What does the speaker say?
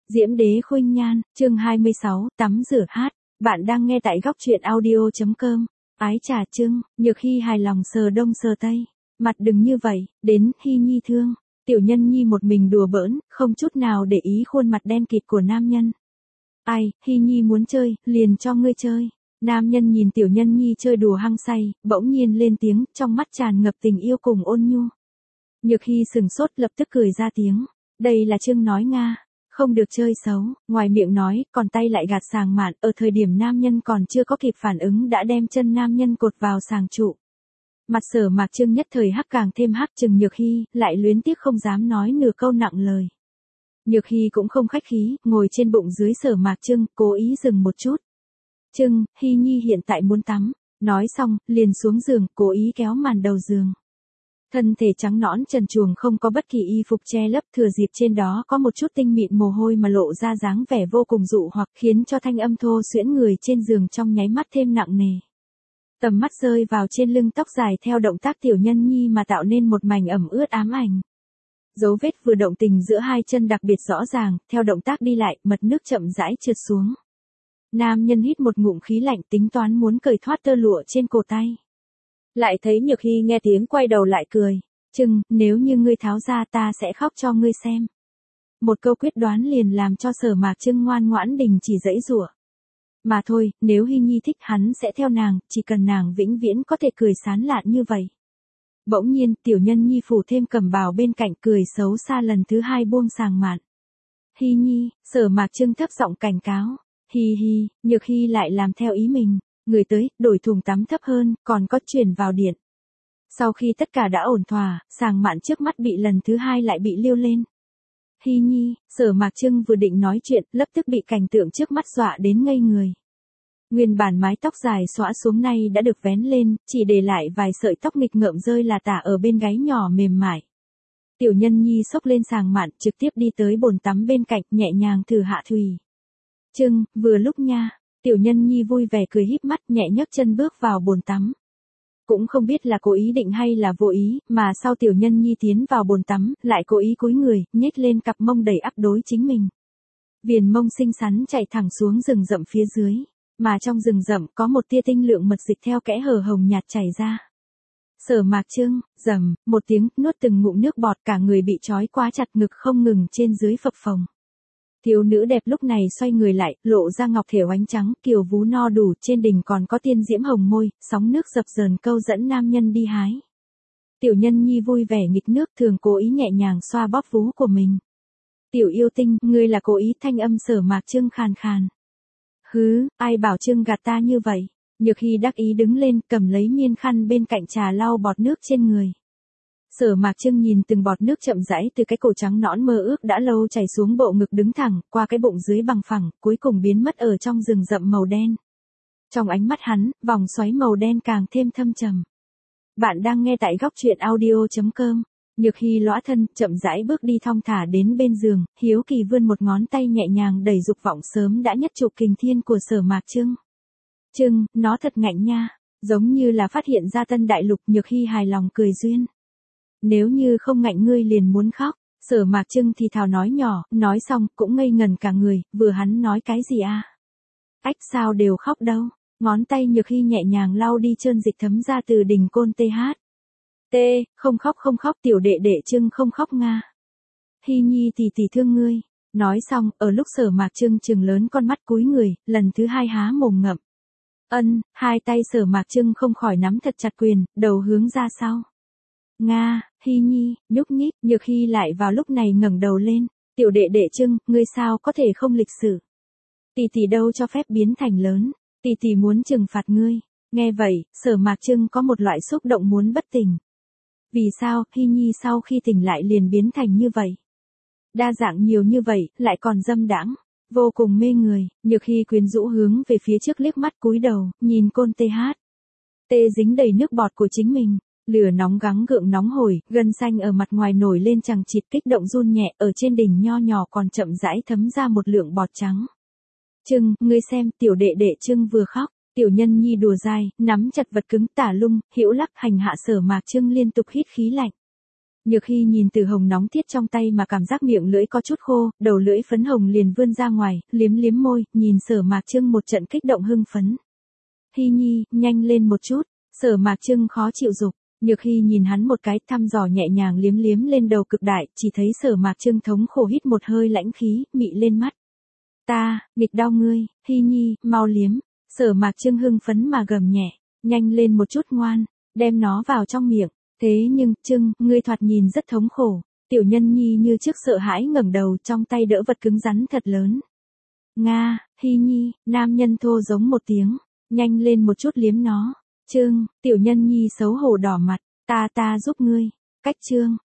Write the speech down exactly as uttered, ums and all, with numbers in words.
Diễm đế khuynh nhan, chương hai mươi sáu, tắm rửa hát. Bạn đang nghe tại góc truyện audio chấm com. Ái trà trưng, Nhược Hy hài lòng sờ đông sờ tây. Mặt đừng như vậy, đến Hy Nhi thương. Tiểu Nhân Nhi một mình đùa bỡn, không chút nào để ý khuôn mặt đen kịt của nam nhân. Ai, Hy Nhi muốn chơi, liền cho ngươi chơi. Nam nhân nhìn Tiểu Nhân Nhi chơi đùa hăng say, bỗng nhiên lên tiếng, trong mắt tràn ngập tình yêu cùng ôn nhu. Nhược Hy sừng sốt lập tức cười ra tiếng. Đây là Trương nói Nga. Không được chơi xấu, ngoài miệng nói, còn tay lại gạt sàng mạn, ở thời điểm nam nhân còn chưa có kịp phản ứng đã đem chân nam nhân cột vào sàng trụ. Mặt Sở Mạc Trưng nhất thời hắc càng thêm hắc chừng Nhược Hy, lại luyến tiếc không dám nói nửa câu nặng lời. Nhược Hy cũng không khách khí, ngồi trên bụng dưới Sở Mạc Trưng, cố ý dừng một chút. Trưng, Hy Nhi hiện tại muốn tắm, nói xong, liền xuống giường, cố ý kéo màn đầu giường. Thân thể trắng nõn trần truồng không có bất kỳ y phục che lấp, thừa dịp trên đó có một chút tinh mịn mồ hôi mà lộ ra dáng vẻ vô cùng dụ hoặc khiến cho thanh âm thô xuyễn người trên giường trong nháy mắt thêm nặng nề. Tầm mắt rơi vào trên lưng tóc dài theo động tác Tiểu Nhân Nhi mà tạo nên một mảnh ẩm ướt ám ảnh. Dấu vết vừa động tình giữa hai chân đặc biệt rõ ràng, theo động tác đi lại, mật nước chậm rãi trượt xuống. Nam nhân hít một ngụm khí lạnh tính toán muốn cởi thoát tơ lụa trên cổ tay. Lại thấy Nhược Hy nghe tiếng quay đầu lại cười. Trưng, nếu như ngươi tháo ra ta sẽ khóc cho ngươi xem. Một câu quyết đoán liền làm cho Sở Mạc Trưng ngoan ngoãn đình chỉ dãy giụa. Mà thôi, nếu Hy Nhi thích hắn sẽ theo nàng, chỉ cần nàng vĩnh viễn có thể cười sán lạn như vậy. Bỗng nhiên, Tiểu Nhân Nhi phủ thêm cẩm bào bên cạnh cười xấu xa lần thứ hai buông sàng mạn. Hy Nhi, Sở Mạc Trưng thấp giọng cảnh cáo. Hi hi, Nhược Hy lại làm theo ý mình. Người tới, đổi thùng tắm thấp hơn, còn có chuyển vào điện. Sau khi tất cả đã ổn thỏa, sàng mạn trước mắt bị lần thứ hai lại bị liêu lên. Hy Nhi, Sở Mạc Trưng vừa định nói chuyện, lập tức bị cảnh tượng trước mắt dọa đến ngây người. Nguyên bản mái tóc dài xõa xuống nay đã được vén lên, chỉ để lại vài sợi tóc nghịch ngợm rơi là tả ở bên gáy nhỏ mềm mại. Tiểu Nhân Nhi xốc lên sàng mạn, trực tiếp đi tới bồn tắm bên cạnh, nhẹ nhàng thử hạ thùy. Trưng, vừa lúc nha. Tiểu Nhân Nhi vui vẻ cười híp mắt nhẹ nhấc chân bước vào bồn tắm. Cũng không biết là cố ý định hay là vô ý, mà sau Tiểu Nhân Nhi tiến vào bồn tắm, lại cố ý cúi người, nhếch lên cặp mông đầy ắp đối chính mình. Viền mông xinh xắn chạy thẳng xuống rừng rậm phía dưới, mà trong rừng rậm có một tia tinh lượng mật dịch theo kẽ hở hồng nhạt chảy ra. Sở Mạc Trưng, rầm, một tiếng, nuốt từng ngụm nước bọt cả người bị trói quá chặt ngực không ngừng trên dưới phập phồng. Thiếu nữ đẹp lúc này xoay người lại, lộ ra ngọc thể oánh trắng, kiều vú no đủ, trên đỉnh còn có tiên diễm hồng môi, sóng nước dập dờn câu dẫn nam nhân đi hái. Tiểu Nhân Nhi vui vẻ nghịch nước thường cố ý nhẹ nhàng xoa bóp vú của mình. Tiểu yêu tinh, ngươi là cố ý, thanh âm Sở Mạc Trưng khàn khàn. Hứ, ai bảo Trưng gạt ta như vậy? Nhược Hy đắc ý đứng lên, cầm lấy miên khăn bên cạnh trà lau bọt nước trên người. Sở Mạc Trưng nhìn từng bọt nước chậm rãi từ cái cổ trắng nõn mơ ước đã lâu chảy xuống bộ ngực đứng thẳng, qua cái bụng dưới bằng phẳng, cuối cùng biến mất ở trong rừng rậm màu đen. Trong ánh mắt hắn, vòng xoáy màu đen càng thêm thâm trầm. Bạn đang nghe tại góc truyện audio chấm com. Nhược Hy lõa thân, chậm rãi bước đi thong thả đến bên giường, hiếu kỳ vươn một ngón tay nhẹ nhàng đẩy dục vọng sớm đã nhất trụ kình thiên của Sở Mạc Trưng. Trưng, nó thật ngạnh nha, giống như là phát hiện ra tân đại lục. Nhược Hy hài lòng cười duyên. Nếu như không ngạnh ngươi liền muốn khóc. Sở Mạc Trưng thì thào nói nhỏ, nói xong cũng ngây ngần cả người, vừa hắn nói cái gì à? Ách sao đều khóc đâu. Ngón tay Nhược Hy nhẹ nhàng lau đi trơn dịch thấm ra từ đỉnh côn tê hát. Tê, không khóc không khóc tiểu đệ đệ Trưng không khóc Nga. Hy Nhi tỷ tỷ thương ngươi. Nói xong, ở lúc Sở Mạc Trưng trừng lớn con mắt cúi người, lần thứ hai há mồm ngậm. Ân, hai tay Sở Mạc Trưng không khỏi nắm thật chặt quyền, đầu hướng ra sau. Nga, Hy Nhi, nhúc nhích, Nhược Hy lại vào lúc này ngẩng đầu lên. Tiểu đệ đệ Trưng, ngươi sao có thể không lịch sự? Tỷ tỷ đâu cho phép biến thành lớn, tỷ tỷ muốn trừng phạt ngươi. Nghe vậy, Sở Mạc Trưng có một loại xúc động muốn bất tỉnh. Vì sao, Hy Nhi sau khi tỉnh lại liền biến thành như vậy? Đa dạng nhiều như vậy, lại còn dâm đãng, vô cùng mê người. Nhược Hy quyến rũ hướng về phía trước liếc mắt cúi đầu, nhìn côn tê hát. Tê dính đầy nước bọt của chính mình. Lửa nóng gắng gượng nóng hổi, gân xanh ở mặt ngoài nổi lên chằng chịt kích động run nhẹ, ở trên đỉnh nho nhỏ còn chậm rãi thấm ra một lượng bọt trắng. Trưng, ngươi xem, tiểu đệ đệ Trưng vừa khóc. Tiểu Nhân Nhi đùa dai, nắm chặt vật cứng tả lung, hữu lắc hành hạ Sở Mạc Trưng liên tục hít khí lạnh. Nhược Hy nhìn Tử Hồng nóng tiết trong tay mà cảm giác miệng lưỡi có chút khô, đầu lưỡi phấn hồng liền vươn ra ngoài, liếm liếm môi, nhìn Sở Mạc Trưng một trận kích động hưng phấn. Hy nhi, nhanh lên một chút, Sở Mạc Trưng khó chịu dục. Nhược Hy nhìn hắn một cái, thăm dò nhẹ nhàng liếm liếm lên đầu cực đại, chỉ thấy Sở Mạc Trưng thống khổ hít một hơi lãnh khí, mị lên mắt. Ta, nghịch đau ngươi, Hy nhi, mau liếm. Sở Mạc Trưng hưng phấn mà gầm nhẹ, nhanh lên một chút ngoan, đem nó vào trong miệng. Thế nhưng, Trưng, ngươi thoạt nhìn rất thống khổ. Tiểu Nhân Nhi như trước sợ hãi ngẩng đầu, trong tay đỡ vật cứng rắn thật lớn. Nga, Hy nhi, nam nhân thô giống một tiếng, nhanh lên một chút liếm nó. Trương, Tiểu Nhân Nhi xấu hổ đỏ mặt, ta ta giúp ngươi. Cách Trương,